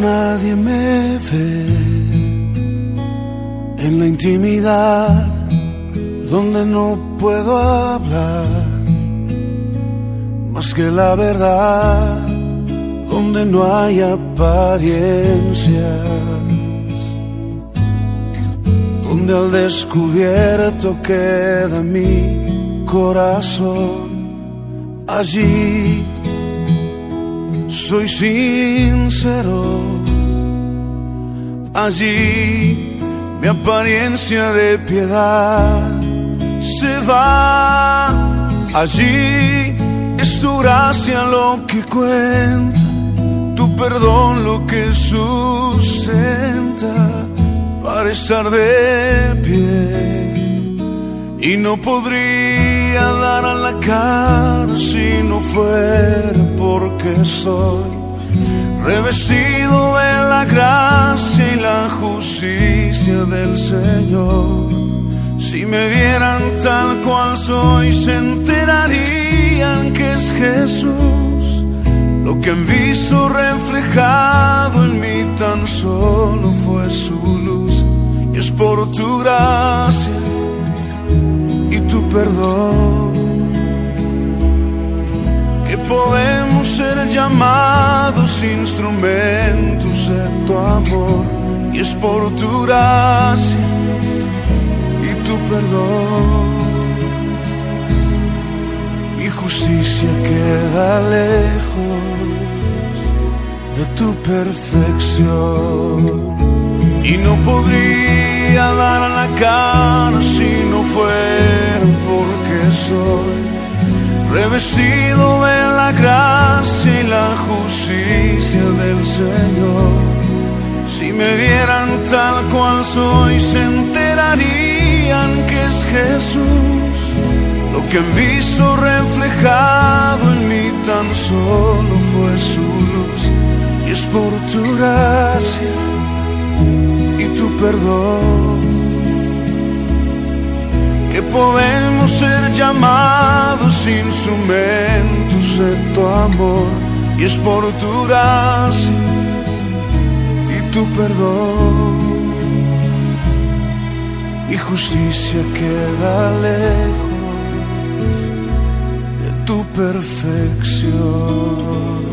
nadie me ve en la intimidad donde no puedo hablar más que la verdad, donde no hay apariencias, donde al descubierto queda mi corazón. Allí soy sincero, allí mi apariencia de piedad se va. Allí es tu gracia lo que cuenta, tu perdón lo que sustenta para estar de pie. Y no podría dar a la cara si no fuera porque soy revestido de la gracia y la justicia del Señor. Si me vieran tal cual soy, se enterarían que es Jesús. Lo que han visto reflejado en mí tan solo fue su luz. Y es por tu gracia y tu perdón que podemos ser llamados instrumentos de tu amor. Y es por tu gracia y tu perdón. Mi justicia queda lejos de tu perfección, y no podría dar a la cara si no fuera porque soy revestido de la gracia y la justicia del Señor. Si me vieran tal cual soy, se enterarían que es Jesús. Lo que han visto reflejado en mí tan solo fue su luz. Y es por tu gracia y tu perdón que podemos ser llamados instrumentos de tu amor. Y es por tu gracia y tu perdón. Mi justicia queda lejos de tu perfección.